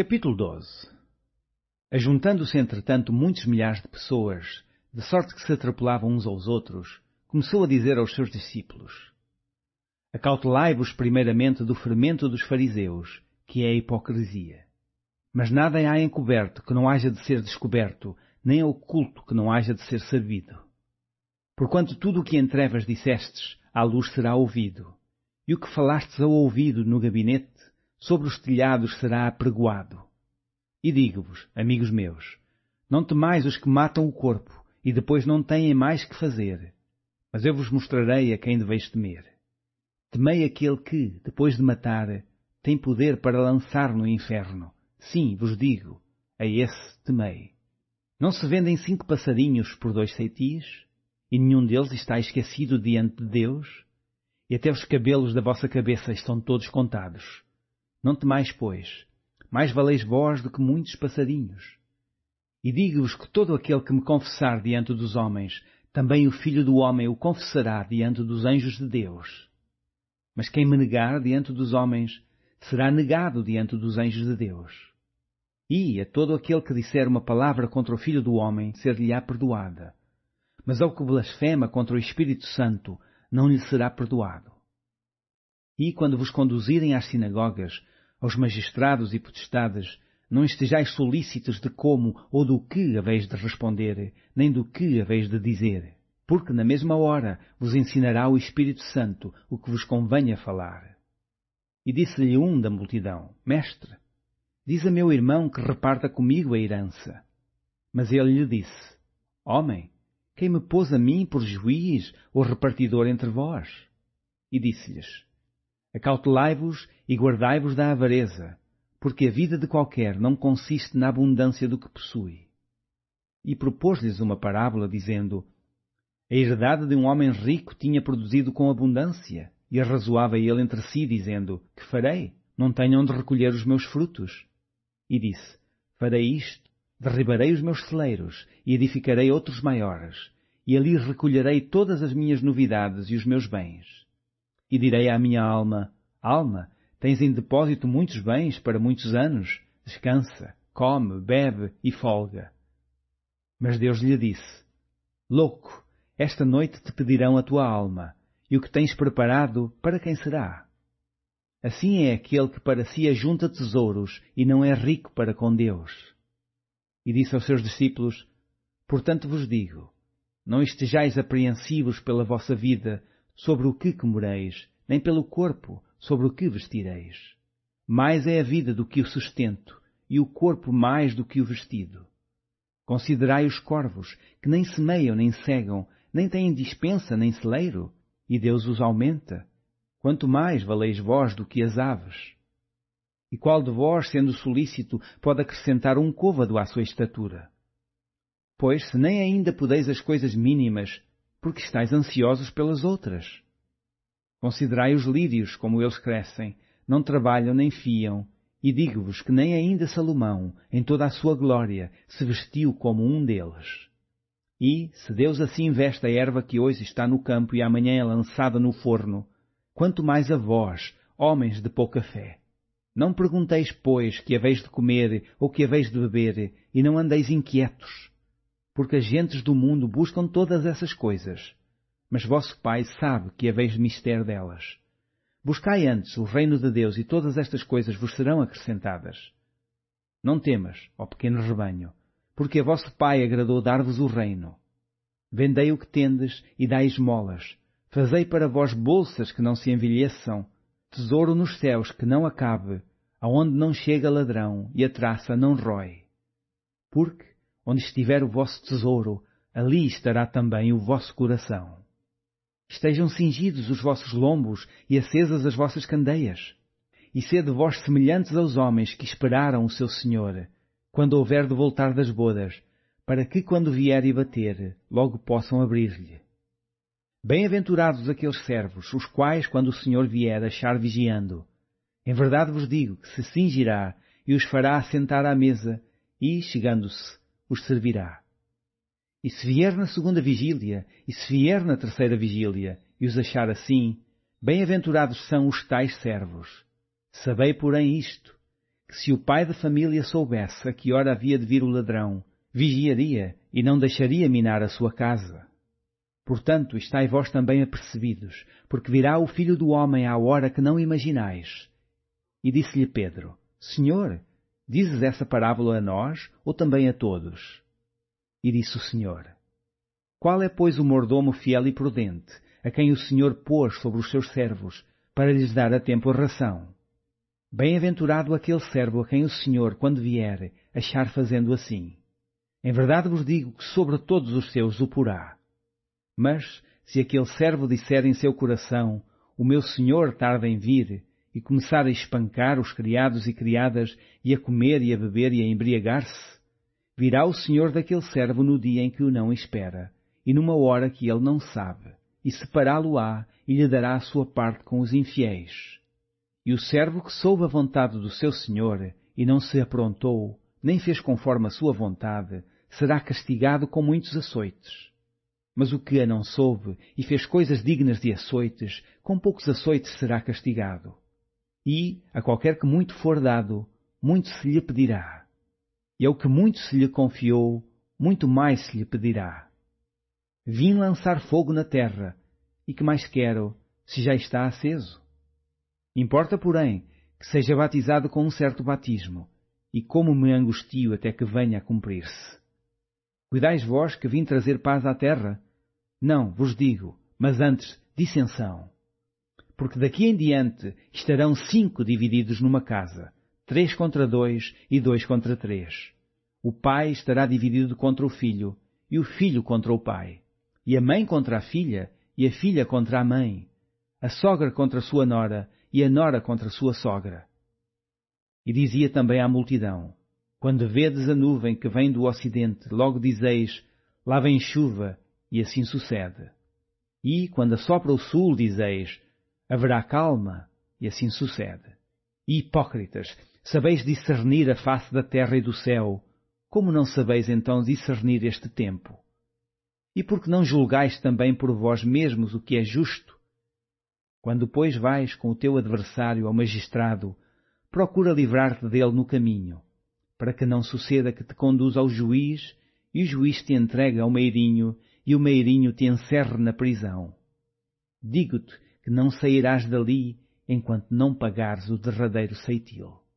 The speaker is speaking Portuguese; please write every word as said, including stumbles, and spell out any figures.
Capítulo doze. Ajuntando-se, entretanto, muitos milhares de pessoas, de sorte que se atropelavam uns aos outros, começou a dizer aos seus discípulos: Acautelai-vos primeiramente do fermento dos fariseus, que é a hipocrisia. Mas nada há encoberto que não haja de ser descoberto, nem oculto que não haja de ser sabido. Porquanto tudo o que em trevas dissestes, à luz será ouvido, e o que falastes ao ouvido no gabinete, sobre os telhados será apregoado. E digo-vos, amigos meus, não temais os que matam o corpo, e depois não têm mais que fazer. Mas eu vos mostrarei a quem deveis temer. Temei aquele que, depois de matar, tem poder para lançar no inferno. Sim, vos digo, a esse temei. Não se vendem cinco passarinhos por dois ceitios, e nenhum deles está esquecido diante de Deus? E até os cabelos da vossa cabeça estão todos contados. Não temais, pois, mais valeis vós do que muitos passarinhos. E digo-vos que todo aquele que me confessar diante dos homens, também o Filho do Homem o confessará diante dos anjos de Deus. Mas quem me negar diante dos homens, será negado diante dos anjos de Deus. E a todo aquele que disser uma palavra contra o Filho do Homem, ser-lhe-á perdoada. Mas ao que blasfema contra o Espírito Santo, não lhe será perdoado. E quando vos conduzirem às sinagogas, aos magistrados e potestades, não estejais solícitos de como ou do que haveis de responder, nem do que haveis de dizer, porque na mesma hora vos ensinará o Espírito Santo o que vos convenha falar. E disse-lhe um da multidão: Mestre, diz a meu irmão que reparta comigo a herança. Mas ele lhe disse: Homem, quem me pôs a mim por juiz ou repartidor entre vós? E disse-lhes: Acautelai-vos e guardai-vos da avareza, porque a vida de qualquer não consiste na abundância do que possui. E propôs-lhes uma parábola, dizendo: A herdade de um homem rico tinha produzido com abundância, e arrazoava ele entre si, dizendo: Que farei? Não tenho onde recolher os meus frutos. E disse: Farei isto, derribarei os meus celeiros, e edificarei outros maiores, e ali recolherei todas as minhas novidades e os meus bens. E direi à minha alma: Alma, tens em depósito muitos bens para muitos anos. Descansa, come, bebe e folga. Mas Deus lhe disse: Louco, esta noite te pedirão a tua alma, e o que tens preparado, para quem será? Assim é aquele que para si ajunta tesouros e não é rico para com Deus. E disse aos seus discípulos: Portanto vos digo, não estejais apreensivos pela vossa vida, sobre o que comereis, nem pelo corpo, sobre o que vestireis. Mais é a vida do que o sustento, e o corpo mais do que o vestido. Considerai os corvos, que nem semeiam nem cegam, nem têm dispensa nem celeiro, e Deus os aumenta. Quanto mais valeis vós do que as aves? E qual de vós, sendo solícito, pode acrescentar um côvado à sua estatura? Pois, se nem ainda podeis as coisas mínimas, porque estáis ansiosos pelas outras? Considerai os lírios, como eles crescem, não trabalham nem fiam, e digo-vos que nem ainda Salomão, em toda a sua glória, se vestiu como um deles. E, se Deus assim veste a erva que hoje está no campo e amanhã é lançada no forno, quanto mais a vós, homens de pouca fé. Não pergunteis, pois, que haveis de comer ou que haveis de beber, e não andeis inquietos. Porque as gentes do mundo buscam todas essas coisas, mas vosso Pai sabe que haveis mister delas. Buscai antes o reino de Deus, e todas estas coisas vos serão acrescentadas. Não temas, ó pequeno rebanho, porque a vosso Pai agradou dar-vos o reino. Vendei o que tendes e dai esmolas. Fazei para vós bolsas que não se envelheçam, tesouro nos céus que não acabe, aonde não chega ladrão e a traça não rói. Porque, onde estiver o vosso tesouro, ali estará também o vosso coração. Estejam cingidos os vossos lombos e acesas as vossas candeias. E sede vós semelhantes aos homens que esperaram o seu Senhor, quando houver de voltar das bodas, para que, quando vier e bater, logo possam abrir-lhe. Bem-aventurados aqueles servos, os quais, quando o Senhor vier, achar vigiando. Em verdade vos digo que se cingirá e os fará assentar à mesa, e, chegando-se, os servirá. E se vier na segunda vigília, e se vier na terceira vigília, e os achar assim, bem-aventurados são os tais servos. Sabei, porém, isto, que se o pai de família soubesse a que hora havia de vir o ladrão, vigiaria e não deixaria minar a sua casa. Portanto, estai vós também apercebidos, porque virá o Filho do Homem à hora que não imaginais. E disse-lhe Pedro, Senhor, dizes essa parábola a nós ou também a todos? E disse o Senhor, qual é, pois, o mordomo fiel e prudente, a quem o Senhor pôs sobre os seus servos, para lhes dar a tempo a ração? Bem-aventurado aquele servo a quem o Senhor, quando vier, achar fazendo assim. Em verdade vos digo que sobre todos os seus o porá. Mas, se aquele servo disser em seu coração, o meu Senhor tarda em vir, e começar a espancar os criados e criadas, e a comer e a beber e a embriagar-se, virá o Senhor daquele servo no dia em que o não espera, e numa hora que ele não sabe, e separá-lo-á, e lhe dará a sua parte com os infiéis. E o servo que soube a vontade do seu Senhor, e não se aprontou, nem fez conforme a sua vontade, será castigado com muitos açoites. Mas o que a não soube, e fez coisas dignas de açoites, com poucos açoites será castigado. E, a qualquer que muito for dado, muito se lhe pedirá. E ao que muito se lhe confiou, muito mais se lhe pedirá. Vim lançar fogo na terra, e que mais quero, se já está aceso? Importa, porém, que seja batizado com um certo batismo, e como me angustio até que venha a cumprir-se. Cuidais vós que vim trazer paz à terra? Não, vos digo, mas antes dissensão. Porque daqui em diante estarão cinco divididos numa casa, três contra dois e dois contra três. O pai estará dividido contra o filho, e o filho contra o pai, e a mãe contra a filha, e a filha contra a mãe, a sogra contra a sua nora, e a nora contra a sua sogra. E dizia também à multidão, quando vedes a nuvem que vem do ocidente, logo dizeis, lá vem chuva, e assim sucede. E, quando assopra o sul, dizeis, haverá calma, e assim sucede. E, hipócritas, sabeis discernir a face da terra e do céu, como não sabeis então discernir este tempo? E por que não julgais também por vós mesmos o que é justo? Quando, pois, vais com o teu adversário ao magistrado, procura livrar-te dele no caminho, para que não suceda que te conduza ao juiz, e o juiz te entregue ao meirinho, e o meirinho te encerre na prisão. Digo-te que não sairás dali enquanto não pagares o derradeiro ceitil.